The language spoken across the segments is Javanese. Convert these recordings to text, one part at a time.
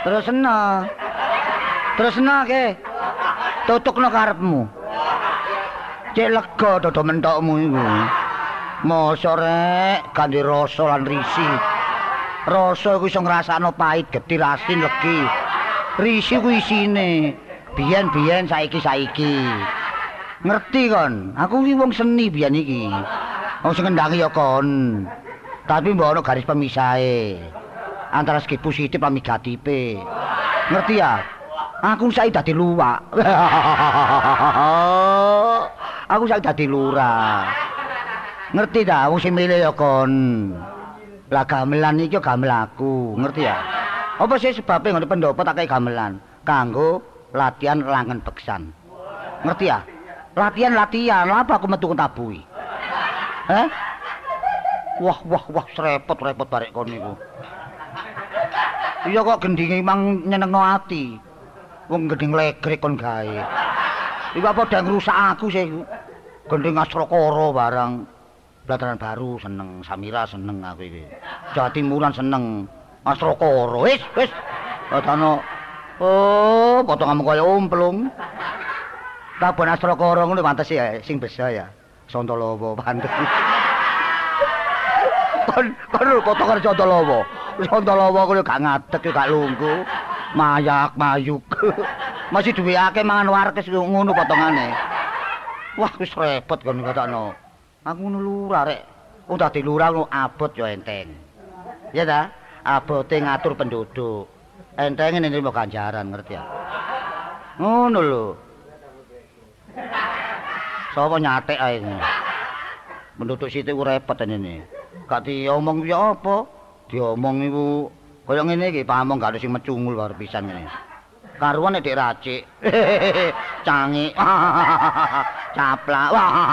Tresna. Tresna ke. Tutukno karepmu. Cek lega dodo mentokmu iku. Mosok rek kanthi rasa lan risi. Rasa iku iso ngrasakno pahit, getir, asin, legi. Risi ku isine biyen-biyen saiki-saiki. Ngerti kon? Aku iki wong seni biyen iki. Wong sing ngendangi ya kon. Tapi mbok ana garis pemisahe. Antara segi positif lan negatife. Ngerti ya? Aku saiki dadi luwak. Aku saiki dadi lurah. Ngerti ta wong sing milih ya kon. Lah gamelan iki gamel aku, ngerti ya? Apa sih sebabnya ngono pendopo tak kaya gamelan? Kanggo latihan langen beksan. Ngerti ya? Latihan, apa aku metu ketabuhi? Hah? Wah, repot barek kon niku. Iya kok gendinge mang nyenengno ati. Wong gending legrek kon gawe. Iku apa udah ngrusak aku sih iku. Gending Asrakara barang. Dataran Baru seneng, Samira seneng aku iki. Jawa Timuran seneng, Asrakara. Wis. Datano potonganmu kaya umplung. Kabon Asrakara ngono pantes ya sing besa ya. Sontolawa pantes. Kon potongan Sontolawa. Sontolawa kuwi gak ngadeg gak lungguh. Mayak-mayuk. Masih duwe akeh mangan warkes ngono potongane. Wah wis repot kon katano. Aku ngono lurah rek. Wong dadi lurah ngono abot ya enteng. Ya ta? Abote ngatur penduduk. Entenge nrimo ganjaran ngerti ya. Ngono lho. Sapa nyatek ae. Penduduk situ ku repot ngene. Gak diomong ya apa? Diomong iku kaya ngene iki pamong gak ada sing mecungul karo pisan ngene. Karuan nek racik. Cangik. Caplak.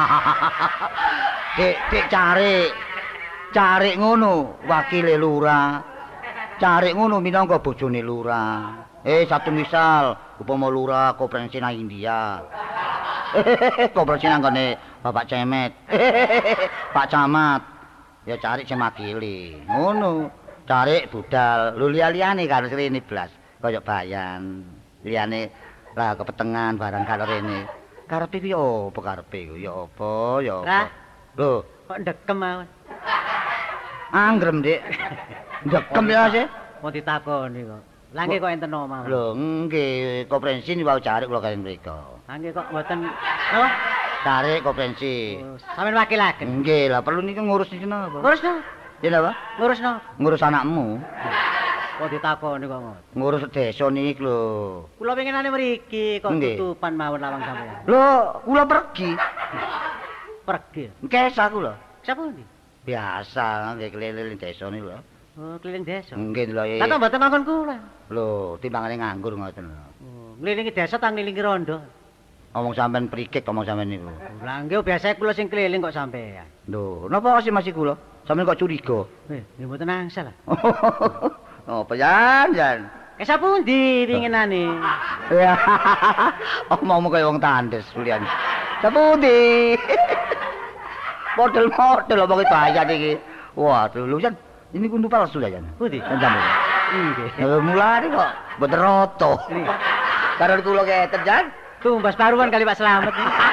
Dik carik ngono wakile lurah. Carik ngono minangka bojone lurah. Satu misal upama lurah koperasi nang India. Koperasi nang gone Bapak Cemet. Pak Camat. Ya carik sing makili. Ngono. Carik budal. Lho liyane karo rene blas. Kaya bayan. Liyane lah kepetengan barang karo rene. Karepe ki opo karepe ku? Ya apa? Lho, kok ndekem mawon. Anggrem, Dik. Ndekem ya sih. Mau ditakoni kok. Lah nggih kok enten mawon. Lho, nggih, koperensi niku carik kula kalian mriko. Lah nggih kok mboten apa? Carik koperensi. Sampeyan wakilaken. Nggih, lah perlu niku ngurus iki napa? Ngurus no. Ya napa? Ngurus no. Ngurus anakmu. Kok ditakoni kok ngono. Ngurus desa niki lho. Kula pengenane mriki kok tutupan mawon lawang sampeyan. Lho, kula pergi. Pergi. Kes aku lho. Sapa ndi? Biasa nggih keliling desa niku lho. Oh, keliling desa. Nggih lho. Lah kok mboten mangkon kula. Lho, timbangane nganggur ngoten lho. Oh, ngelilingi desa ta ngelilingi rondo? Omong sampean prikik omong sampean niku. Lah nggih biasa kula sing keliling kok sampean. Lho, napa sih masih kula? Sampeyan kok curiga? Nggih mboten angsal. Apa jan? Kesa pundi winginane? Ya. Omongmu kaya wong tandes kulian. Sapundi? Model-model omongi bayar iki. Waduh, lho jan ini kundu palsu ya jan. Pundi? Jan. Nggih. Mulane kok mboten roto. Karo kula keten jan. Tumbas paruan kali Pak Slamet.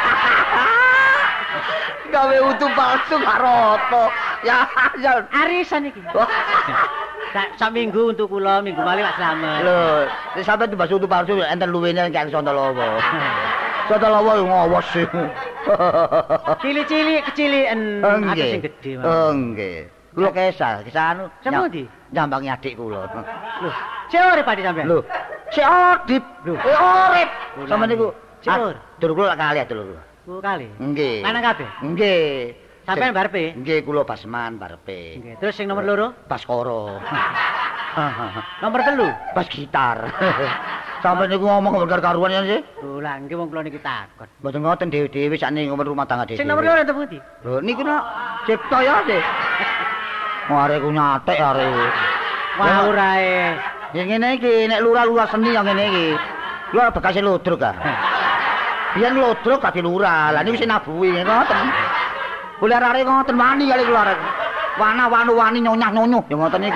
Gawe utuh palsu gak roto. Ya, jan. Arisan iki. Sak minggu untuk kula, minggu malih Pak Slamet. Lho, sampe tumbas utuh palsu enten luwene kang Sontolawa. Sontolawa ngawas sih. Cili-cili kecilian, ada sing gedhe. Nggih. Kula kesal anu. Sapa ndi? Nyambangi adik kula. Lho, sik urip Pak sampean? Lho, sik odip. Lho, urip. Sama niku. Sik ur. Dur kula kali dulur kula. Oh, kali. Nggih. Lanang kabeh? Nggih. Sampeyan barepe? Nggih, kula basman barepe. Nggih. Terus sing nomor loro? Baskara. Nomor 3? Bas gitar. Sampai niku ngomong karuan ya sih. Lho, lah nggih wong kula niki takon. Mboten ngoten dhewe-dhewe sakniki ngomong rumah tangga dhewe. Sing nomor 2 enten pundi? Lho niku nak cipta ya sih. Arek ku nyatek arek. Wah urae. Ya ngene iki nek lurah-lurah seni yang ngene iki. Lho bekas ludruk ah. Biyen ludruk gak dilurah. Lah niku sing nabuhi ngoten. Kula arek ngoten wani kali kula arek. Wana-wanu wani nyonyah-nyonyuh ya ngoten niku.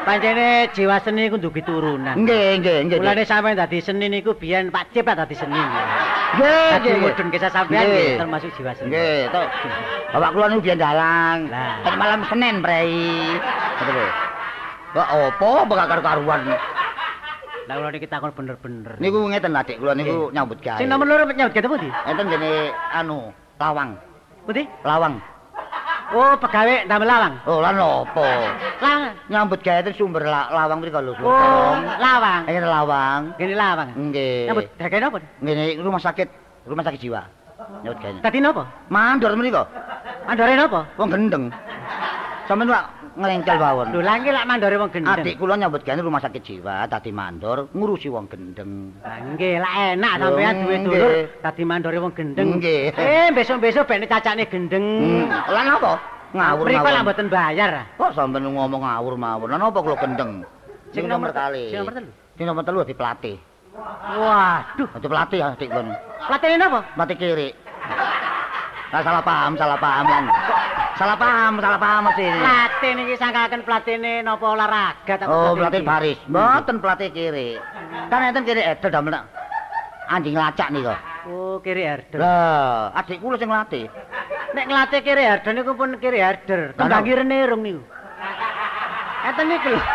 Pancene jiwa seni iku ndugi turunan. Nggih. Mulane sampeyan dadi seni niku biyen Pak Cip lah dadi seni. Nggih. Mudhun kisah sampeyan nggih termasuk jiwa seni. Nggih, to. Bapak kula niku biyen dalang. Kan malam Senin prei. Ngoten lho. Kok opo gak karu-karuan. Lah kula niki takon bener-bener. Niku ngeten Adik kula niku nyambut gawe. Sing nomor 2 nyambut gawe pundi? Enten jene lawang. Pundi? Lawang. Oh, pegawe damel lawang. Oh, lan opo? Lawang. Nyambut gawe ten sumber lawang mriko lho. Oh, lawang. Ayo lawang. Gini lawang. Nggih. Nyambut gawe napa? Ngene rumah sakit jiwa. Nyambut gawe. Dadi napa? Mandor mriko. Mandore napa? Wong gendeng. Sampeyan wak nglengkel mawon. Lho, lha iki lak mandore wong gendeng. Adik kula nyambut gawe rumah sakit jiwa, dadi mandor ngurusi wong gendeng. Lah nggih, lak enak sampeyan duwe dulur dadi mandore wong gendeng. Nggih. Besok-besok ben cacane gendeng. Lan apa? Ngawur Mriko mawon. lak mboten bayar. Kok sampeyan ngomong ngawur mawon? Lan apa kula gendeng? Sing nomor kali. Sing nomor 3. Sing nomor 3 di pelatih. Waduh, Dadi pelatih ya adik kula. pelatihne napa? Pelatih kiri. Lah salah paham lan. Salah paham mesti. Pelatih niki sangkaken pelatihne napa olahraga ta? Oh, pelatih baris. Mboten pelatih kiri. Kan enten kiri edel damel anjing lacak nika. Oh, kiri herder. Lah, adik kula sing nglatih. Nek nglatih kiri herder niku pun kiri herder. Tembang irene rung niku. Eten niku lho.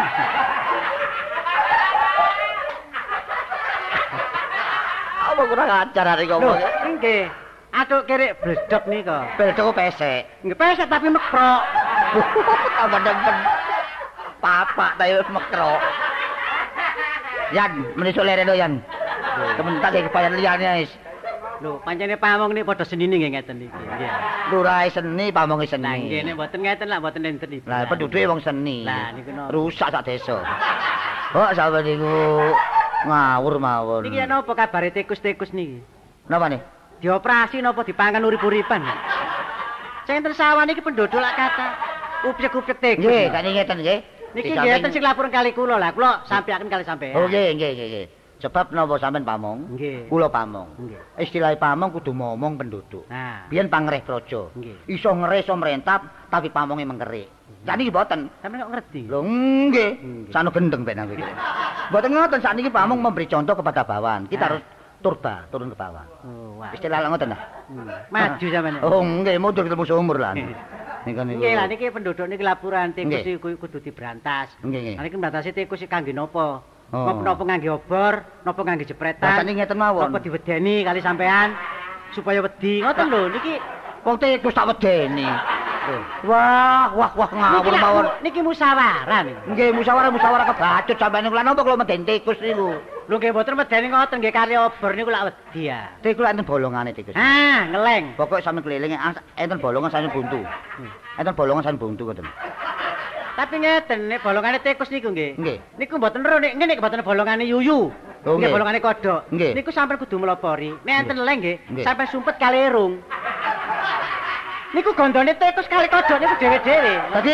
Apa kurang ajar arek ngomong. Nggih. Atuk kiri bledok nika. Bledok pesek. Nggih pesek tapi mekrok. Tambah demen. Papak ta wis mekrok. Yan, menisuk lereno Yan. Kementak iki bayar liyane wis. Lho, pancene pamong niki padha senine nggih ngeten iki. Nggih. Lurahe seni, pamonge seni. Lah nggih nek mboten ngeten lah mboten enten iki. Lah penduduke wong seni. Lah niku no. Rusak sak desa. Kok sampe niku ngawur mawon. Niki napa kabare tikus-tikus niki? Napa nih? Dioperasi napa dipangan urip-uripan? Sing enten sawah niki penduduk lak kata upyek-upyek tikus. Nggih, kan ngeten nggih. Niki nggih enten sing lapor kali kula lah. Kula sampeaken kali sampean. Oh nggih. Sebab napa sampean pamong? Nggih. Kula pamong. Nggih. Istilah pamong kudu momong penduduk. Nah. Biyen pangreh praja. Nggih. Iso ngereh iso merentap tapi pamonge mengkerik. Saniki mboten. Sampeyan kok ngerti? Lho nggih. Sano gendeng ben aku iki. Mboten ngoten saniki pamong memberi contoh kepada bawahan. Kita harus turun ke bawah. Oh, wah. Istilah ngoten lah. Maju sampeyan. Oh nggih, mundur ketemu seumur lah. Niku niku. Nggih lah niki penduduk niki laporan tikus Nggih. iki kudu diberantas. Nggih. Lah niki membatasi tikus iki kangge napa? Oh. Napa ngangge obor, napa ngangge jepretan? Rasane ngeten mawon. Napa diwedeni kali sampean supaya wedi. Ngoten lho niki Wong tikus tak wedeni. Wah ngawur mawon. Niki musyawarah niku. Nggih musyawarah kebacut sampeyan niku. Lah napa kula medeni tikus niku? Lho nggih mboten medeni ngoten nggih kali obor niku lak wedi ya. Tikus enten bolongane tikus. Ah, ngeleng. Pokok sampe keliling enten bolongan sampe buntu. Enten bolongan sampe buntu ngoten. Tapi ngeten nek bolongane tikus niku nggih. Nggih. Niku mboten ero nek ngene mboten bolongane yuyu. Oh, Nggih nggih. bolongane kodhok. Nggih. Niku sampean kudu melopori. Nek enten leng nggih, Nggih. sampean sumpet kali erung. Niku gondone tikus kali kodhok niku dhewe-dhewe. Dadi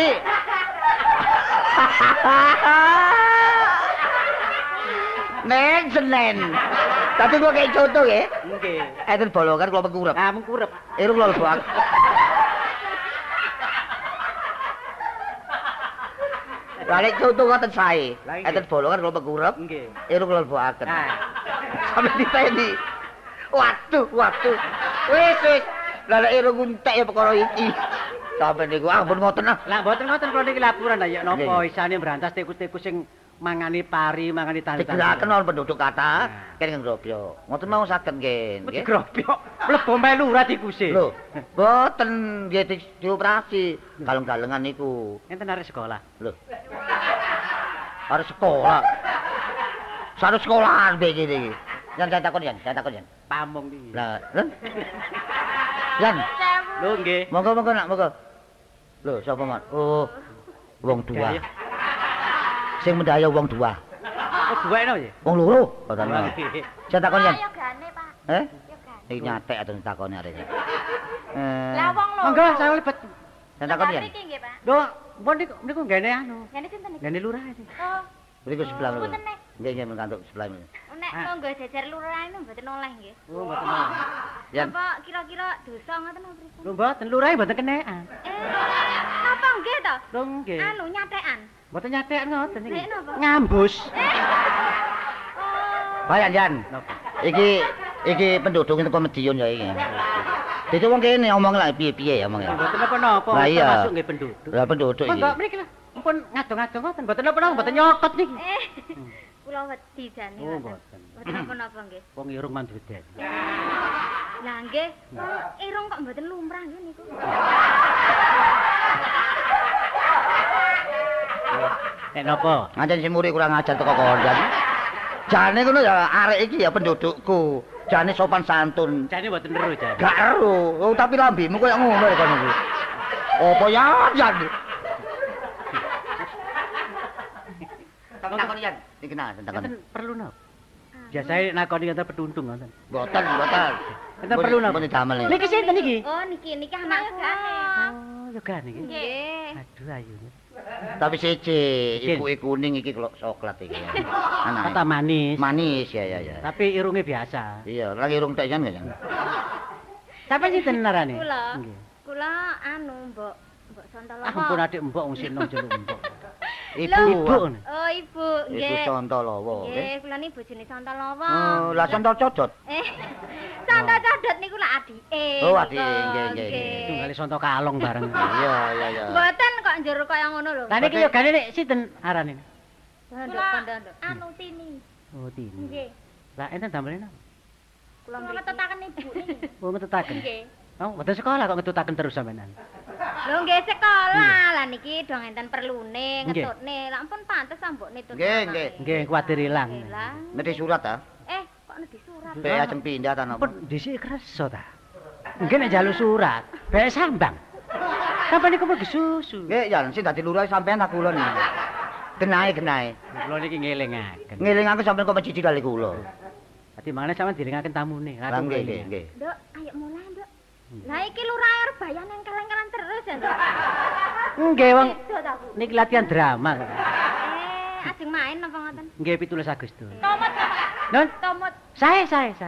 Nen Senen. Tapi kok kayak contoh ya. Nggih. Enten bolongan kula mengkurep. Ah mengkurep. Irung kula lebuak. Lah nek contoh ngoten sae. Lah, nggih. Enten bolongan kula mengkurep. Nggih. Irung kula lebuaken. Nah. Sampe diteni. Waduh. Wis. Lah nek irung untek ya perkara iki. Sampe niku ampun ngoten ah. Lah mboten ngoten kula niki laporan lah ya napa Nggih. isane berantas tikus-tikus sing mangani pari, mangani tandan. Digeraken wong penduduk kata kene ngrobyo. Ngoten mau saged nggih. Mesti gropyok. Mlebu melu ora tikuse. Lho, boten nggih dioperasi. Galeng-galengan niku. Enten arek sekolah. Lho. Arep sekolah. Sareng sekolahan iki iki. Yan saya takon yan. Pamong iki. Lah, Yan, Lho nggih. monggo nak monggo. Lho, sapa mat? Oh, wong tua. Sing mendaya wong tua. Oh duwekno ya. Wong loro. Boten. Saya takon yan. Yogane, Pak. Eh? Yogane. Iki nyatek atau takoni arek. Lah wong lho. Monggo saya lebet. Saya takon yan. Mriki nggih, Pak. Lho, mbon niku nggene anu. Ngene sinten iki? Gane lurah iki. Oh, Mriku sebelah mriku. Punten, Nek. Nggih mengantuk sebelah mriku. nek monggo jajar lurah niku mboten oleh nggih. Oh, mboten mau. Yan. Apa kira-kira dosa ngoten apa pripun? Lho mboten lurah mboten kenekan. Napa nggih to? Lho nggih. Anu nyatekan. Mboten nyatek ngoten iki. Lek napa? Ngambus. Bayan Jan. Iki penduduk itu Medion ya iki. Dadi wong kene omong lah piye-piye ya omong ya. Mboten napa-napa. Lah iya. Termasuk nggih penduduk. Lah penduduk iki. Monggo mriki lho. Ampun ngadong-adong ngoten. Mboten napa-napa, mboten nyokot niki. Kula wedi jane. Oh mboten. Mboten napa-napa nggih. Wong irung manduden. Lah nggih, irung kok mboten lumrah nggih niku. Nek napa? Ngancen si muri kurang ajar teko kondang. Jane ngono ya arek iki ya pendudukku. Jane sopan santun. Jane mboten ero jane. Gak ero, oh, tapi lambimu koyo ngono ya kono iki. Apa ya, Jan? Takon Jan, iki nah takon. Enten perlu napa? Biasane nakoni enten peduntung ngoten. Mboten. Enten perlu napa? Mun damel iki. Niki sinten niki? Oh niki anakku. Oh, ya kan niki. Nggih. Aduh ayu. Tapi siji, ibuke kuning iki kok coklat iki. Anake. Kata manis. Manis ya. Tapi irunge biasa. Iya, lagi irung tek jan ya. Sampai sinten narane? Kula. Nggih. Kula anu Mbok Sontolowo. Ampun adik mbok wong sinong jeluk mbok. Ibu. Oh ibu, Ibu nggih. Sontolowo. Nggih, kula niki bojone Sontolowo. Oh, lah Sontol codot. Sontol codot niku lak adike. Oh, adike, nggih. Tunggale sonto kalong bareng. Iya. Mboten kok njur kaya ngono lho. Lah niki yo gane nek sinten arane? Nduk. Anu Tini. Oh, Tini. Nggih. Lah enten damel napa? Kula ngetutaken ibu niki. Oh, ngetutaken. Nggih. Oh, mboten sekolah kok ngetutaken terus sampean. Lho nggih sekolah. Lah niki dong enten perlune Nggih. ngetutne. Lah ampun pantes ambok nitut. Nggih. Nggih, kuwatir ilang. Lah. Nedi surat ta? Kok nedhi surat. Be ajeng pindah ta napa? Ampun dhisik kersa ta. Nggih nek njaluk surat, bae sambang. Sampai niku pergi susu. Nggih, ya sing dadi lurah sampean tak kula niki. Genahe. Kula niki ngelingaken. Ngelingaken sampean kok mencicil kali kula. Dadi mangane sampean diringaken tamune. Lah nggih. Nduk, ayo mulai, Nduk. Lah iki lurah arep bayan yang keleng-keleng terus ya, Nduk. Nggih, wong Beda ta, Bu? niki latihan drama. Ajeng main apa ngoten? Nggih 17 Agustus. Tomot, Non, tomot. saya.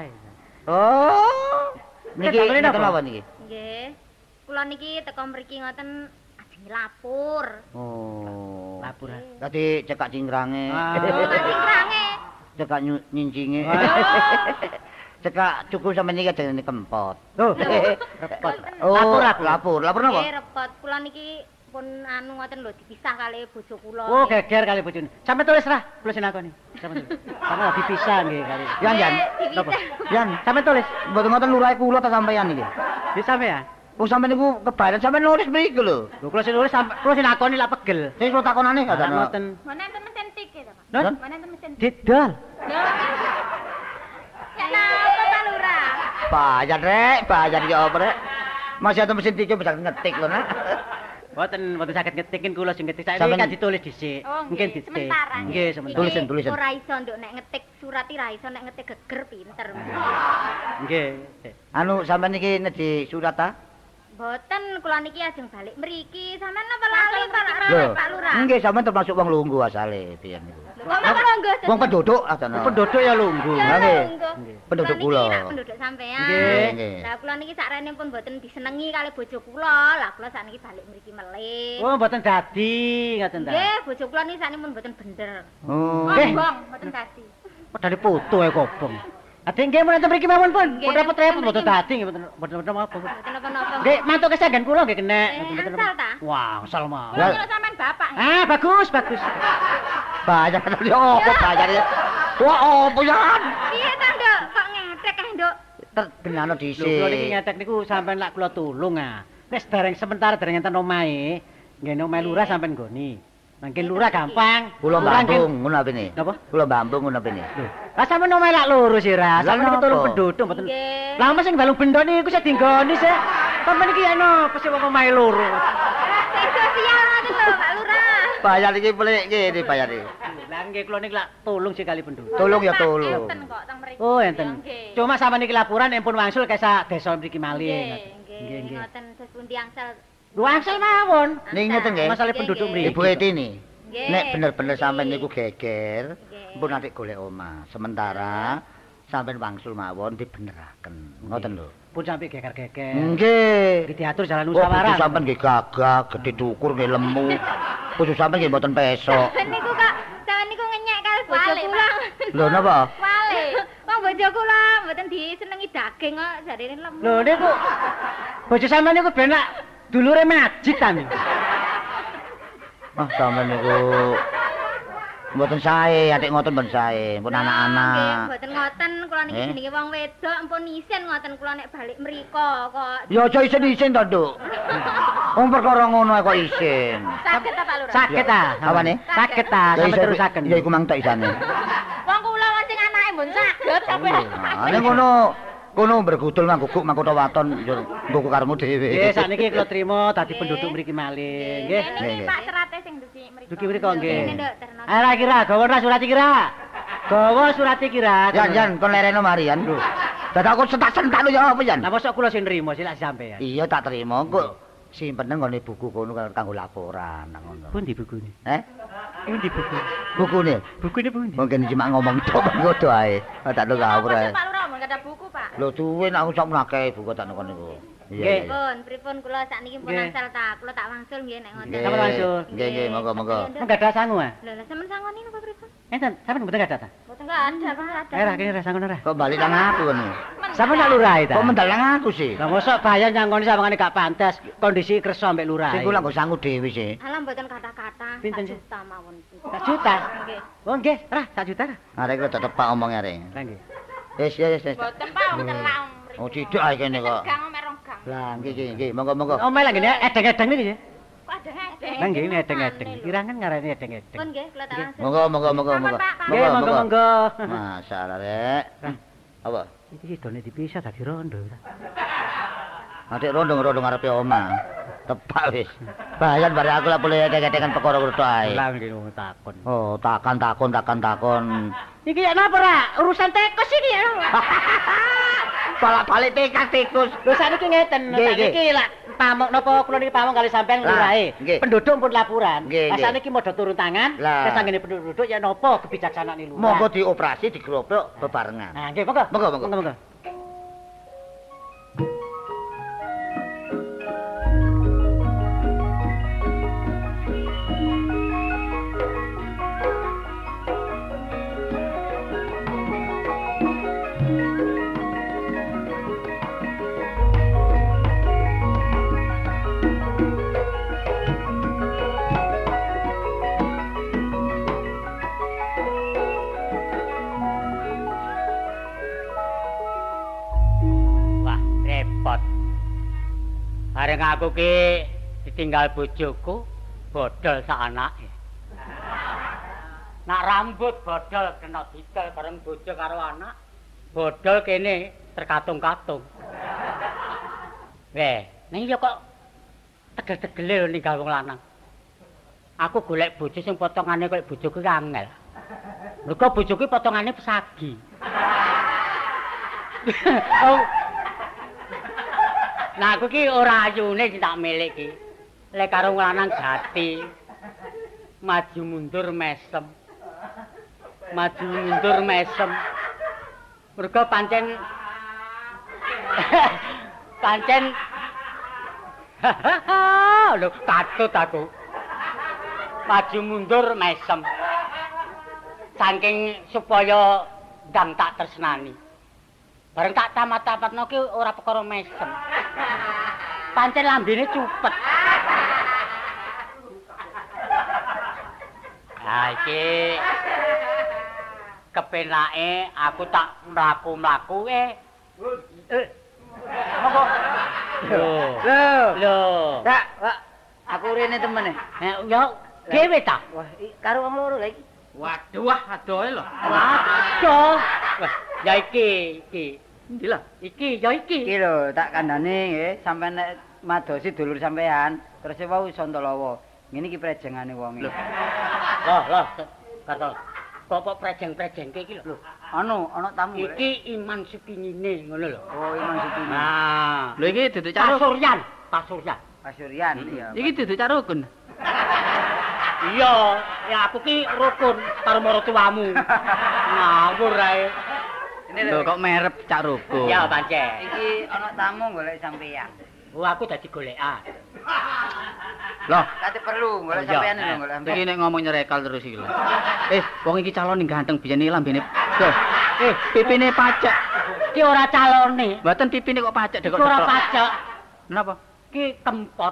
Oh. Niki Damel napa? napa niki? Nggih. Kula niki teko mriki ngoten ajeng lapor. Oh. Lapor. Dadi cekak cingrange. Cingkrange. Cekak nyincinge. Cekak cukup sampe niki jenenge kempot. Oh, repot. Oh, Lapor. Lapor napa? Nggih, repot. Kula niki pun anu ngoten lho dipisah kali bojo kula. Oh, geger kali bojone. Sampe tulis ra, kula sinakoni. Sampe tulis. Sampe dipisah nggih kali. Yan. Napa? Yan, Sampe tulis. mboten ngoten lurah kula ta sampean iki. Di sampean. Oh sampean niku kebaran sampean nulis mriki lho. Lho kula sing nulis sampe kula sinakoni lak pegel. Sing kula takonane Lah kadang. ngoten. Mana enten mesin tik ya, Pak? Non, Mana enten mesin tik? didol. Kenapa Pak Lurah? Bayar ya apa rek? Masih ada mesin tiga bisa ngetik lho nak. Mboten saged ngetikin kula sing ngetik. Saiki Sampeyan- kan ditulis dhisik. Oh, Mungkin nggih. diketik. Sementara. Nggih, sementara. Tulisan. Ora iso nduk nek ngetik surat iki ra iso nek ngetik geger pinter. Nggih. Anu sampean niki nedhi surat ta? Mboten, kula niki ajeng balik mriki. Sampeyan napa lali Pak Lurah? Nggih sampean termasuk wong lungguh asale biyen niku. Wong napa lungguh? Wong penduduk adana. Penduduk ya lungguh. Lah, nggih. Nggih. Penduduk Kula niki kula. nak penduduk sampean. Nggih. Lah kula niki sakrene pun mboten disenengi kali bojo kula. Lah kula sakniki balik mriki melih. Oh, mboten dadi ngoten ta. Nggih, bojo kula niki sakniki pun mboten bener. Oh. Nggih. Bong, mboten dadi. Padahal foto ya kobong. Ade nggih mun enten mriki mawon pun. Nggih, Pun repot-repot mriki. mboten dadi nggih mboten apa. Mboten napa-napa. Nggih, mantuk kesanggan kula nggih kenek. Angsal ta? Wah, asal mawon. Kula kira sampean bapak. Ah, bagus. Bayar ya apa bayar ya? Wah, apa ya? Piye ta, Nduk? Kok ngedek kae, Nduk? Terbenano Lho kula niki dhisik. ngetek niku sampean lak kula tulung ah. Wis dereng sementara dereng enten omahe. Nggih omahe lurah sampean nggoni. Mangke lurah gampang. Kula Lurah nggih- Bambung ngono apene? Napa? Kula Bambung ngono apene? Lho, lah sampean omahe lak loro sih ra. Lah, Sampean niku napa? tulung penduduk mboten. Nggih. Lah mas sing balung bendok niku sing dinggoni sih. Sampeyan iki ana apa sih wong omahe loro. Sing sosial ngoten lho, Pak Lurah. Bayar iki pelik ngene bayar iki. Lah nggih kula niki lak tulung sekali penduduk. Tolong ya tolong. Enten kok teng mriki. Oh enten. Nggih. Cuma sampeyan niki laporan empun wangsul kesa desa mriki malih. Nggih, ngoten terus pundi angsal. Lu wangsul mawon. Ning ngeten nggih. Masalah Nggih, penduduk nggih. mriki. Ibu Etini. Nggih. Nek bener-bener Nggih. sampean niku geger, Nggih. mpun nanti golek omah. Sementara sampean wangsul mawon dibeneraken. Ngoten lho. Pun sampe geger-geger. Nggih. Diatur jalan Bojo musyawarah. sampean nggih gagah, gedhe dukur nggih lemu. Bojo sampean nggih mboten pesok. Niku kok sampean niku ngenyek kali bojo kula. Lho napa? Wale. Wong bojo kula mboten disenengi daging kok jarine lemu. Lho niku bojo sampean niku ben nak dulure majid ta niku. Ah sampean niku mboten sae, atik ngoten mboten sae, pun Nggih, anak-anak. mboten ngoten kula niki jenenge wong wedok ampun isin ngoten kula nek balik mriko kok. Ya aja isin-isin to, Nduk. Wong perkara ngono ae kok isin. Saged ta Pak Lurah? Saged ta? Awane? Saged ta, sampe terusaken. Ya iku mang tok isane. Wong kula wong sing anake mbon saged sampe. Nek kono bergudul mangguguk mangkota waton yo nggo karemu dhewe. Nggih, sakniki kula trima dadi penduduk mriki malih, nggih. Niki Pak Serate sing dusi mriko. Duki mriko nggih. Ngene, Nduk, terno. Ayo ra kira, gawa ra surat iki ra. Gawa surat iki ra. Jan kon lereno marian lho. Dadak aku sentak-sentak lho ya apa jan? Lah mosok kula sing nrimo silak sampean. Iya tak terima kok. Simpen nang ngene buku kono kanggo laporan nang ngono. Pundi bukune? Pundi buku? Bukune? Bukune pundi? Mungkin cuma ngomong tok ngono ae. Tak lho ngawur ae. Pak Lurah mun ada buku, Pak. Lho duwe nek aku sak menake buku tak ngono niku. Nggih. Pripun kula sakniki pun Nggih. asal ta. Kula tak wangsul nggih nek ngoten. Sampeyan wangsul. Nggih, monggo. Menggadah sangu ah. Lho, lah sampean sangoni napa pripun? Enten, sampeyan mboten gadah ta? Mboten enggak ada, Pak, ada. Ra kene ra sangono ra. Kok balik nang aku ngono. Sampeyan nak lurah ta? Kok mendal nang aku sih? Lah mosok bahaya nyangoni sampeyan gak pantes kondisi kersa mbek lurah. Sing kula nggo sangu dhewe sih. Alah mboten kata-kata. Pinten, sih? 1 juta mawon. 1 juta. Nggih. Oh nggih, ra 1 juta ra. Arek kok tak tepak omongnya arek. Lah nggih. Wis. Mboten Pak, wong telang. Oh cidik ae kene kok. Gang merong gang. Lah nggih, monggo. Omah lah ngene edeng-edeng niki. Kok ada ngedeng? Lah nggih ini edeng-edeng. Kirangan ngarani edeng-edeng. Pun nggih, kula tak wangsul. Monggo. Nggih, monggo. Masalah rek. Apa? Iki done dipisah dadi rondo. Adik rondo ngarepe omah. Tepak wis. Bayan bare aku lah boleh edeng-edengan perkara ngono ae. Lah nggih wong takon. Oh, takon. Iki ya napa ra? Urusan tekos iki ya. Balik tekas tikus. Lho sakniki ngeten, Nggih, sakniki lak pamuk napa kula niki pamuk kali sampean Lah, lurahe. nggih. Penduduk pun laporan. Nggih, Lah nggih. sakniki modho turun tangan, Lah. terus sanggene penduduk ya napa kebijaksanaan lurah. Monggo dioperasi diglopok bebarengan. Nah, nggih, monggo. Monggo. Wah, repot. Bareng aku ki ditinggal bojoku, bodol sak anake. Nak rambut bodol kena didol bareng bojo karo anak, bodol kene terkatung-katung. Weh, ning ya kok tegel-tegele lho ninggal wong lanang. Aku golek bojo sing potongane koyo bojoku ki angel. Mergo bojoku potongane pesagi. Oh. Nah aku ki ora ayune sing tak milih ki. Lek karo lanang gati. Maju mundur mesem. Mergo pancen lho katut aku. Maju mundur mesem. Saking supaya ndang tak tresnani. Bareng tak tamat-tamatno ki ora perkara mesem. Pancen lambene cupet. Ha iki kepenake aku tak mlaku-mlaku Monggo. Lho. Tak, Pak. Aku rene temene. Yo dhewe ta? Wah, karo wong loro lha iki. Waduh, adohe lho. Waduh. Wah, ya iki. Endi lho? Iki, ya iki. Iki lho, tak kandhane nggih, sampean nek madosi dulur sampean, terus wau Santalawa. Ngene iki prejengane wonge. Loh, kata kok prejeng-prejengke iki lho. Ana tamu. Iki Iman Supingine ngono lho. Oh, Iman Supini. Nah, Lho iki duduk cak Pasuryan. Pasuryan iya. Iki duduk cak rukun. Iya, ya aku ki rukun karo maratuwamu. Ngawur ae. Lho kok merep Cak Roko. Ya pancen. Iki ana tamu golek sampeyan. Oh aku dadi golekan. Loh, Dadi perlu golek Oh, iya. sampeyan lho golek iki nek ngomong nyerekal terus iki lho. Wong iki calon ganteng biyen iki lambene. Loh, pipine pacak. Ki ora calone. Mboten pipine kok pacak dek kok. Ki ora ceklok. pacak. Napa? Ki kempot.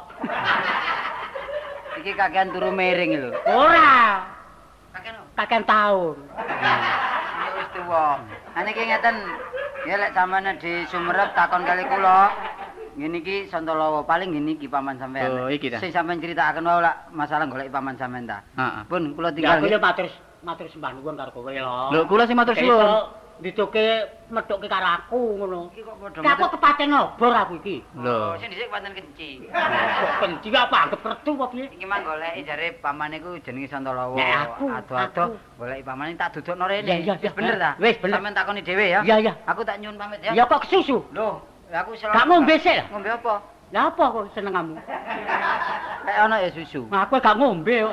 iki kakean turu miring lho. Ora. Kakean Kakean taun. ya wis tuwa. Niki ngeten, ya lek sampeyan di Sumerep takon kali kula. Ngene iki Sontolowo, paling ngene iki paman sampean. Oh, iki ta. Sing sampean critakaken wae lak masalah golek paman sampean ta. Heeh. Pun kula Ya tinggal. aku yo matur sembah nuwun karo kowe lho. Lho, kula sing matur suwun. Dituke metuke karo aku ngono. Iki kok padha Ki aku kepaten obor aku iki. Lho. Sing dhisik pancen kenci. Kok kenci apa anggap retu apa piye? Iki mang goleki jare pamane ku jenenge Sontolowo. Nek aku. Ado-ado goleki pamane tak dudukno rene. Ya, ya, Wis bener ta? Wis bener. Sampeyan takoni dhewe ya. Iya, iya. Aku tak nyuwun pamit ya. Ya kok kesusu? Loh, aku selalu Gak ngombe sik lah. Ngombe apa? Lah apa kok seneng kamu? Lek ana ya susu. Aku gak ngombe kok.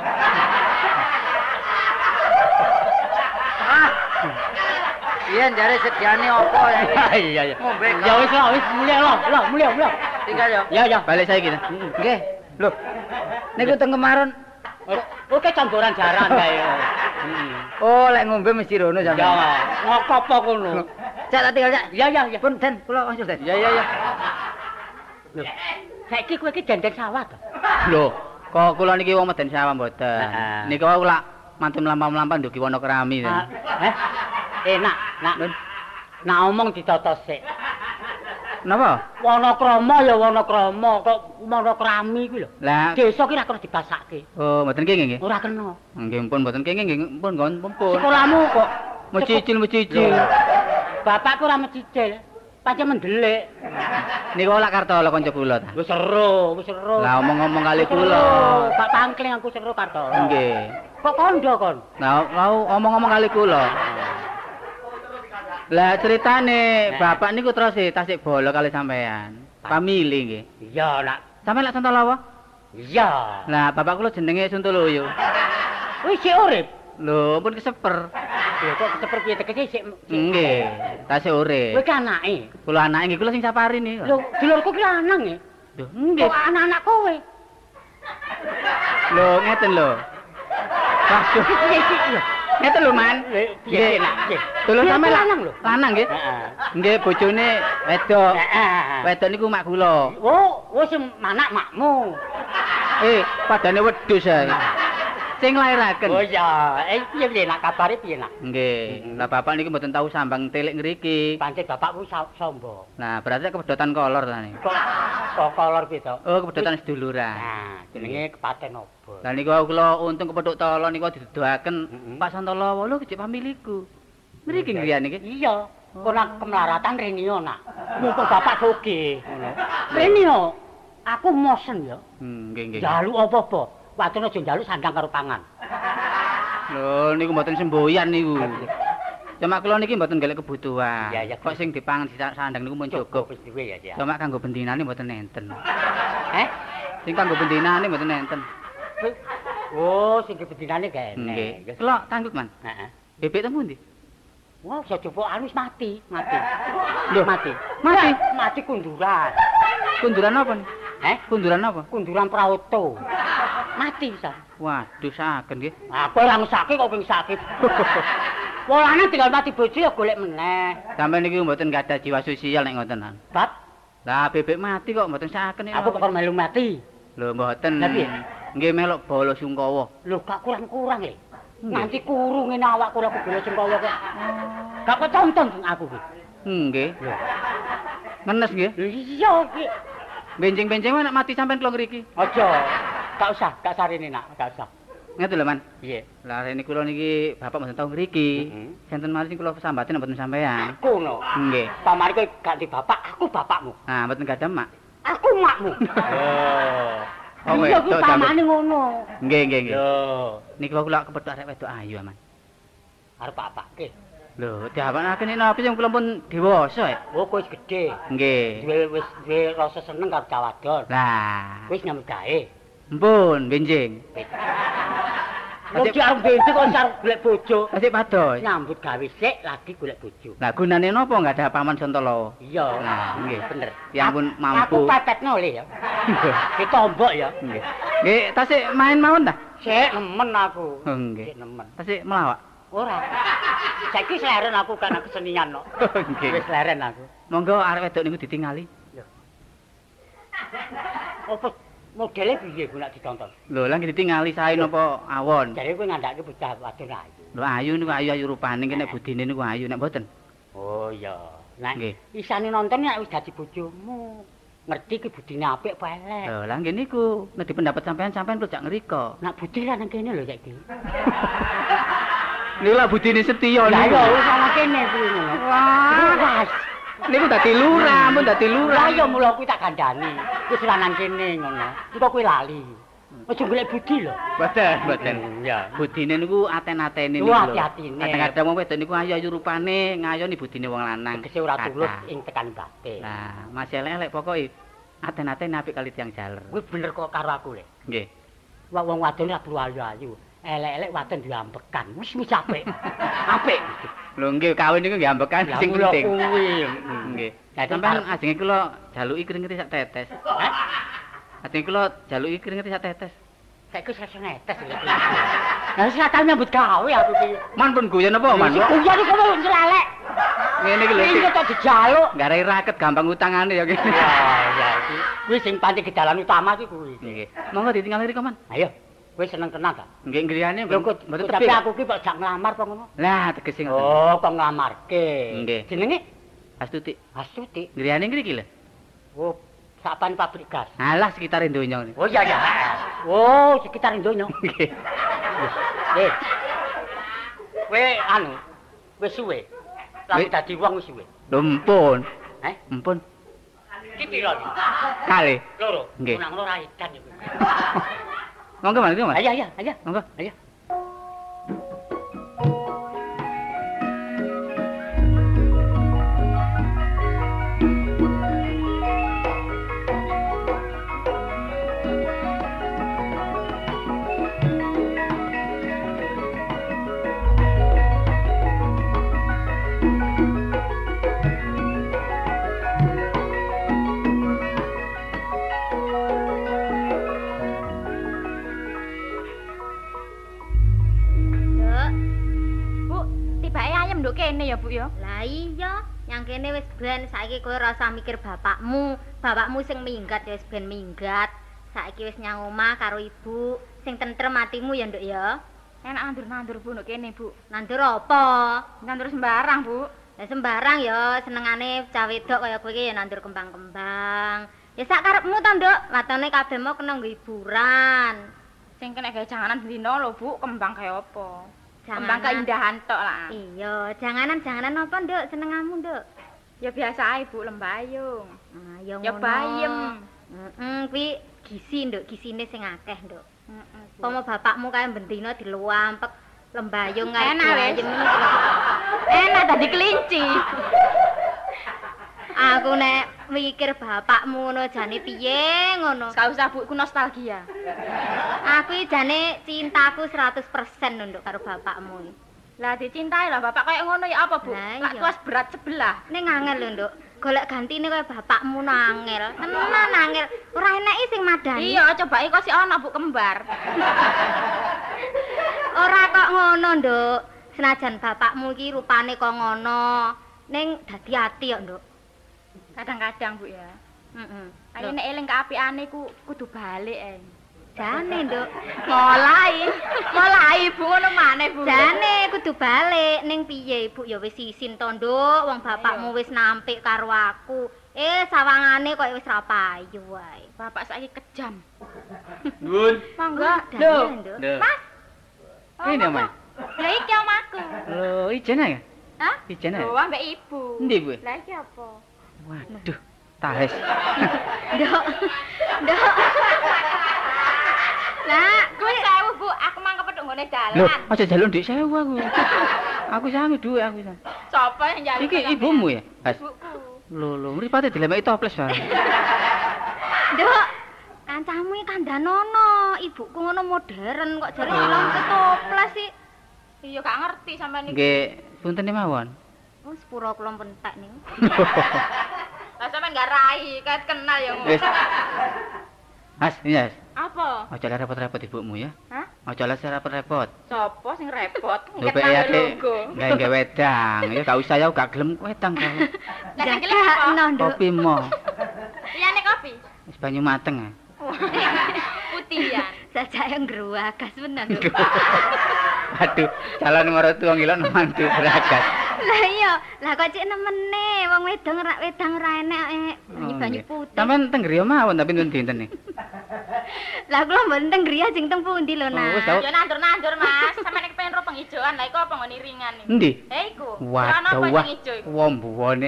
Iya, jare sediane apa ya iki? Iya iya. Ngombe. Ya wis lah, wis mulya lah, mulya. Tinggal ya. Ya ya. Balik saiki ta. Nggih. Loh. Niku teng kemaron. Oke campuran jaran kae. Oh, lek ngombe mesti rono Ya, sampeyan. ngopo kono? Cak tak tinggal cak. Ya ya ya. Pun Den, kula wajur Den. Ya ya ya. Lho. Saiki kowe iki dendeng sawah to? Lho, kok kula niki wong meden sawah mboten. Heeh. Niki wae lak mantun mlampah-mlampah ndugi Wonokrami. Enak, nak. Nak omong ditotos sik. Napa? Wonokrama ya Wonokrama, kok Monokrami kuwi lho. Lah, Desa ki ra kena dibasakke. oh mboten kenging nggih. Ora kena. Nggih pun mboten kenging nggih, pun nggon pun. Sekolahmu kok Mecicil. bapakku ora mecicil. Pancen mendelik. Niku lak Kartolo kanca kula ta. Wis seru, wis seru. Lah omong-omong kali Seru. kula. Pak Pangkling aku seru Kartolo. Nggih. Kok kondo kon? Lah omong-omong kali kula. Lah ceritane bapak niku terus tasik bola kali sampean. Pamili nggih. Iya, nak. Sampeyan lak Sontolowo? Iya. Lah bapak kula jenenge Suntoloyo. Wis sik urip. Lho, pun keseper. Lho kok seperti tegese sik. Nggih, tasik urip. Kowe ki anake. Kula anake nggih kula sing sapari niku. Lho, dulurku ki lanang ya. Lho, nggih. Kok anak-anak kowe? Lho, ngeten lho. Waduh, Piye sih lho? ngeten lho, Man. Piye nak? Dulur sampe lanang lho. Lanang nggih. Heeh. Nggih, bojone wedok. Heeh. Wedok niku mak kula. Oh sing manak makmu. Padane wedhus ae. Sing lairaken. Oh iya, piye nak kabare piye nak? Nggih. Lah bapak niku mboten tahu sambang telik ngriki. Pancen bapakmu sombong. Nah, berarti kepedotan kolor ta niku. Kok kolor piye to? Oh, kepedotan seduluran. Nah, jenenge kepaten obor. Lah niku kula untung kepethuk tolo niku diduduhaken Pak Santolowo lho kecik pamiliku. Mriki nggih niki. Iya, kok nak kemelaratan renio nak. Mumpung bapak sugih ngono. Renio, aku mosen ya. Nggih nggih. Njaluk apa-apa. Watune aja njaluk sandang karo pangan. Lho niku mboten semboyan niku. Cuma kula niki mboten golek kebutuhan. Ya, ya. Kok sing dipang di sandang niku mun cukup. Wis duwe ya, ya. Cuma kanggo bendinane mboten enten. Eh? Sing kanggo bendinane mboten enten. Oh, sing bedinane gak Nggih. enek. Kula tanggut, Man. Heeh. Bebek teng pundi? Wah, sejopo anu wis mati. Lho, Mati. mati? Mati kunduran. Kunduran apa nih? Kunduran apa? Kunduran prauto. Mati pisan. Waduh, saken nggih. Aku ora ngesake kok pengen sakit. Polane tinggal mati bojo ya golek meneh. Sampeyan niki mboten gadah jiwa sosial nek ngoten. Bab, Lah bebek mati kok mboten saken. aku kok melu mati. Lho mboten. Lah piye? Nggih melok bala sungkawa. Lho, gak kurang-kurang le. Nanti kuru ngene awakku ora kebelo sengkawa kok. Gak kok tonton aku ki. Nggih. Ngenes nggih. Iya ki. Benjing-benjing nek mati sampean kula ngriki. Aja. Gak usah, gak sarene nak, gak usah. Ngeten lho, Man. Piye? Lah rene kula niki bapak mboten tau ngriki. Senten mari sing kula sambaten mboten sampean. Kono. Nggih. Pamane kowe gak di bapak, aku bapakmu. Nah, mboten gadah mak. Aku makmu. Oh, iya ku wedok pamane ngono. Nggih, nggih, nggih. Lho, Niki kula kepethuk arek wedok ayu, Man. arep bapakke. Lho, diawanake nek napa sing kula pun dewasa ya. Oh, kowe wis gedhe. Nggih. Wis duwe rasa seneng karo cah wadon. Lah, Wis nyambut gawe. mpun benjing. Lho ki arep bensin kok arep golek bojo. Asik pados. Nyambut gawe sik lagi golek bojo. Lah gunane napa enggak ada paman Sontolo? Iya. Nah, nggih. Bener. Ya ampun Aku mampu. patetno le ya. Ditombok ya. Nggih. Nggih, tasik main mawon ta? Sik nemen aku. Oh, nggih. Sik nemen. Tasik melawak. Ora. Saiki seleren aku karena kesenian kok. Nggih. Wis leren aku. Monggo arek wedok niku ditingali. Apa modele piye ku nek ditonton? Lho, lah ditingali sae napa awon? Jare kowe ngandhake bocah wadon ayu. Lho ayu niku ayu rupane nek budine niku ayu nek mboten. Oh iya. Nek Nggih. isane nonton nek wis dadi bojomu. Ngerti ki budine apik apa elek. Lho, lah nggih niku nek di pendapat sampean perlu jak ngriko. Nak budi lah nang kene lho saiki. Niku lah budine setya Lah niku. ya wis nang kene kuwi ngono. Wah. Niku dadi lurah, ampun dadi lurah. Lah ya mula kuwi tak kandhani. Wis lah nang kene ngono. Engko kowe lali. Aja golek budi lho. Mboten. Ya. Budine niku aten-atene niku Wah, lho. hati-hatine. Kadang-kadang wong wedok niku ayu rupane, ngayoni budine wong lanang. Tegese ora tulus Kathah. ing tekan batin. Lah, masih elek-elek pokoke aten-atene apik kali tiyang jaler. Kuwi bener kok karo aku le. Nggih. Wong wadon ora perlu ayu-ayu. Elek-elek wadon diambekan. Wis apik. Apik. Lho nggih kawin niku nggih ambekan Lah sing mula penting. kuwi. Nggih. Lah, Sampeyan ajenge kula jaluki kring-kring sak tetes. Hah? Ajenge kula jaluki kring-kring sak tetes. Saiki wis netes lho. Lah wis tak nyambut gawe aku iki. Man pun guyon apa, Man? Iya iki kowe nyelelek. Ngene iki lho. Iki kok dijaluk. Garai raket gampang utangane ya kene. Ya iki. Kuwi sing pancen gedalan utama iki kuwi. Nggih. Monggo ditinggal riko, Man. Ayo. Kowe seneng tenan ta? Nggih griyane Lho kok mboten tapi tepi. aku ki kok jak nglamar apa ngono? Lah tegese ngoten. Oh, kok nglamarke. Nggih. Jenenge Astuti. Astuti. Griyane ngriki lho. Oh, sapan pabrik gas. Alah sekitar donya niku. Oh iya ya. Oh, sekitar donya. Nggih. Eh. Kowe anu, wis suwe. Lah dadi wong wis suwe. Lho mpun. Heh? Mpun. Iki piro iki? Kali. Loro. Nggih. Nang loro edan iki. Monggo Man, monggo Man. Ayo. Monggo. Ayo. Nduk. Bu, tibake ayam nduk kene ya, Bu ya. Lah iya, yang kene wis ben saiki kowe ora usah mikir bapakmu. Bapakmu sing minggat ya wis ben minggat. Saiki wis nyang omah karo ibu. Sing tentrem atimu ya, Nduk ya. Enak nandur-nandur Bu nduk kene, Bu. Nandur apa? Nandur sembarang, Bu. Lah sembarang ya senengane cah wedok kaya kowe iki ya nandur kembang-kembang. Ya sak karepmu to, Nduk. Watone kabeh mau kena nggo hiburan. Sing kena gawe janganan dina lho, Bu, kembang kaya apa? Kembang Janganan. keindahan tok lah. Iya, janganan apa, Nduk? Senengamu, Nduk? Ya biasa ae, Bu, lembayung. Ah, ya Ya ngono. bayem. Kuwi gizi, Nduk, gisine sing akeh, Nduk. Heeh. Pomo bapakmu kae bendina diluampek lembayung kae. Enak wis. bayem. Enak dadi kelinci. Aku nek mikir bapakmu ngono jane piye ngono. Gak usah, Bu, ku nostalgia. Aku iki jane cintaku 100% lho, Nduk, karo bapakmu. Lah dicintai lah bapak kayak ngono ya apa, Bu? Lah, Lak iya. tuas berat sebelah. Ning angel lho, Nduk. Golek gantine kaya bapakmu no angel. Tenan angel. Ora eneki sing madani. Iya, coba kok sik ana Bu kembar. Ora kok ngono, Nduk. Senajan bapakmu iki rupane kok ngono, ning dadi ati kok, Nduk. Kadang-kadang, Bu ya. Heeh. Ayo nek eling keapiane ku kudu balik ae. Jane, Nduk. Mulai Bu ngono maneh, Bu. Jane kudu balik ning piye, Ibu ya wis isin to, Nduk. Wong bapakmu wis nampik karo aku. Sawangane kok wis ra payu wae. Bapak saiki kejam. Nun. Monggo. Daniel, Nduk. Lho. Mas. Ini omah. Lah iki omahku. Lho, ijen ae. Hah? Ijen ae. Lho, ambek ibu. Endi, Bu? Lah iki apa? Waduh, tahes. Nduk. Nduk. Lah, Kuwi sewu, Bu. Aku mang kepethuk nggone Lho, dalan. aja jaluk ndik sewu aku. Aku sange duwe aku sange. Sopo yang njaluk? Iki ibumu ya? Has. Ibuku. Lho, mripate dilemeki toples bareng. Nduk. Kancamu iki kandhanono, ibuku ngono modern kok jare ilang ketoples. Iya gak ngerti sampean iki. Nggih, punten mawon. Oh, sepuro kula pentek niku. Lah sampean gak rai, ket kenal ya. Wis. Mas, yes. Apa? Aja lah repot-repot ibumu ya. Hah? Aja lah repot-repot. Sopo sing repot? Lho pek ya gawe wedang. Ya gak usah ya gak gelem wedang kok. Lah sing gelem apa? No, Nduk. Kopi mo. Liyane kopi. Wis banyu mateng. Putihan. Sajake ngruwagas menan, Nduk. Aduh, calon maratuwa ngilon mantu beragas. Lah iya, lah kok cek nemene wong wedang ora enek banyu putih. Sampeyan teng griya mawon tapi nun dinten nih. Lah kula mboten teng griya sing teng pundi lho, Nak. wis tau. Ya nandur-nandur, Mas. Sampeyan iki pengen ro penghijauan. Lah iku apa nggon iringan iki? Endi? Iku. Waduh, wah. Wombuwone.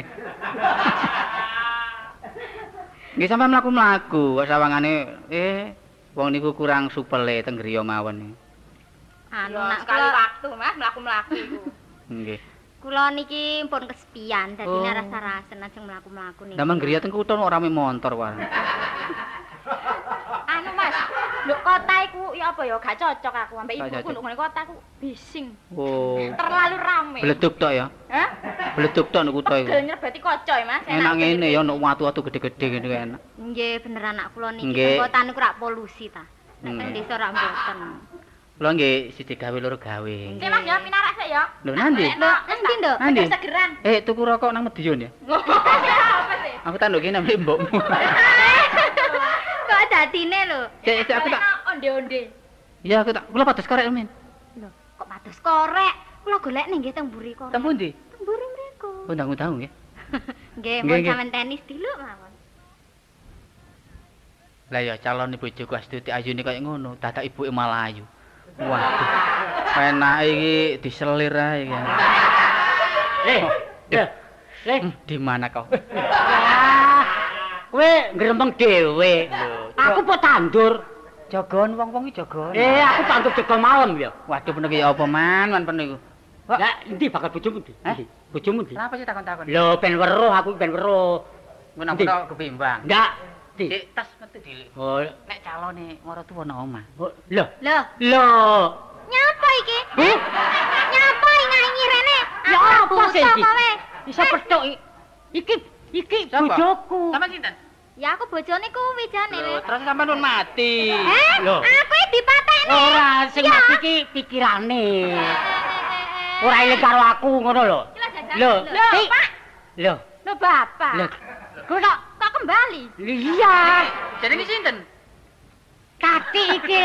Nggih sampeyan mlaku-mlaku, kok sawangane wong niku kurang supele teng griya mawon. Anu Nak nak sekali kula waktu, Mas, mlaku-mlaku iku. Nggih. kula niki pun kesepian dadi Oh. rasa-rasen ajeng mlaku-mlaku niki. Damang griya teng kutha ora rame montor wae. Anu Mas, lho kota iku ya apa ya gak cocok aku ambek Gak ibuku cocok. lho ngene kota ku bising. Oh. Terlalu rame. Bleduk tok ya. Hah? Bleduk tok nek kutha iku. Pegel nyerbati kaca ya Mas. Enak ngene ya nek watu-watu gede-gede ngene ku enak. Nggih bener anak kula niki Nggih. teng kota niku rak polusi ta. Nek teng Nggih. desa rak mboten. Kula nggih siji gawe loro gawe. Sik Mas ya pinarak sik ya. Lho nanti? Lho, endi, Nduk? Nanti? Segeran. Tuku rokok nang Medion ya. Apa sih? Aku tak nduki nang mbokmu. Kok dadine lho? Sik aku tak. Onde-onde. Ya aku tak. Kula pados korek men. Lho, kok pados korek? Kula golek ning nggih teng mburi korek. Teng pundi? Teng mburi mriku. Undang-undang nggih. Nggih, Nggih, mun nggih. sampean tenis diluk mawon. Lah ya calon bojoku Astuti ayune kaya ngono, dadak ibuke malah ayu. Waduh. Enake iki diselir ae kan. Di mana kau? Kowe ngrempeng dhewe. Aku kok tandur. Jogon wong-wong iki jogon. Aku tandur jaga malam ya. Waduh penek ya apa man niku. Lah endi bakal bojomu ndi? Hah? Bojomu ndi? Kenapa sih takon-takon? Lho ben weruh aku ben weruh. Menapa kebimbang? Ndak. Di. Dik tas metu dilik. Oh, Nek calone maratuwa nang omah. lho. Lho, Lho. nyapa iki? Nyapa nyanyi rene? Ya apa sih iki? Kowe? Bisa petuk iki Sapa? bojoku. Sampeyan sinten? Ya aku bojone kuwi jane Lho, lho. terus sampeyan pun mati. Lho. Aku iki dipateni. Ora sing mati iki pikirane. Ora eling karo aku ngono lho. Lho, Lho, Ki. Pak. Lho. Lho Bapak. Lho. Kok kok kembali? Iya. Jenenge sinten? Kati iki.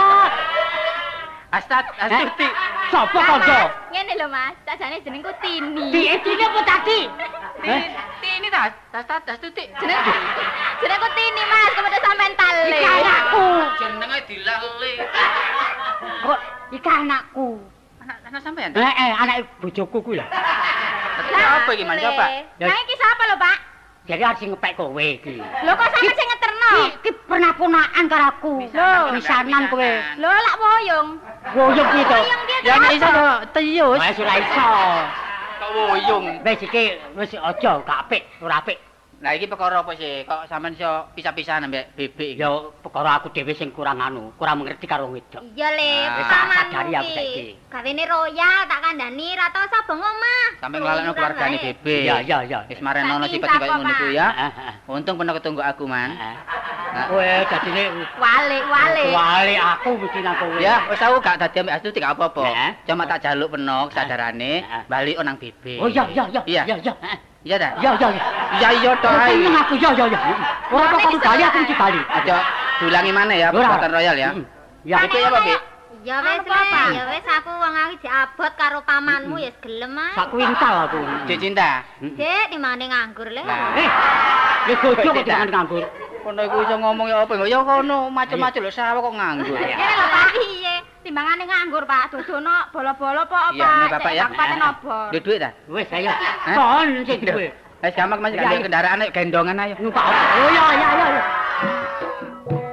Astuti. Sopo kanca? Ngene lho Mas, sakjane jenengku Tini. Iki apa tadi? Ini tas Astuti. Jenengku Tini Mas, kemudian sampean tale. Iki anakku. Jenenge dilali. Kok iki anakku. Anak sampean? Anak bojoku kuwi lho. Apa iki Man? Coba. Nah iki sapa lho Pak? Jadi harus ngepek kowe iki. Lho kok sampe sing ngeterno? Iki pernah punaan karo aku. Pisanan kowe. Lho lak woyong. Woyong iki to. Ya nek iso to teyus. Wis ora iso. Kok woyong. Wis iki wis aja gak apik, ora apik. Lah iki perkara apa sih? Kok sampean iso pisah-pisahan ambek bebek iki? Ya perkara aku dhewe sing kurang kurang mengerti karo wedok. Iya Le, Ah. pamanmu Sadari aku ki. saiki. Gawene royal tak kandhani ra tau sabong omah. Sampe nglalekno keluargane bebek. Iya. Wis marenono Saking sifat kaya apa, ngono Pak? ku ya. Heeh. Untung pernah ketunggu aku, Man. Kowe dadine Wale. wali aku mesti nang kowe. Ya, wis aku gak dadi ambek Astuti gak apa-apa. Heeh. Cuma tak jaluk peno kesadarane Heeh. bali nang bebek. Oh iya. Iya. Iya ta? Iya. Iya iya to ae. Seneng aku iya. Ora kok kamu bali aku mesti bali. Aja diulangi maneh ya Ora. perbuatan royal ya. Ya. Bebek ya, Pak, Bek? Ya wis Apa, Pak? Le, ya wis aku wong aku diabot karo pamanmu ya gelem ae. Sak kuintal aku. Cik cinta. Dek dimane nganggur Le. Nah. Ya bojo kok jangan nganggur. Kono iku iso ngomong ya apa? Ya kono macem-macem lho sawah kok nganggur. Ngene lho Pak, piye? Timbangane nganggur Pak, dodono bolo-bolo apa Iya, nih, Bapak ya. Kabupaten obor. Duit duit ta? Wis ayo. Hah? Son sing duwe. Wis gampang Mas Iya, gak iya. kendaraan ayo gendongan ayo. Numpak. Oh iya.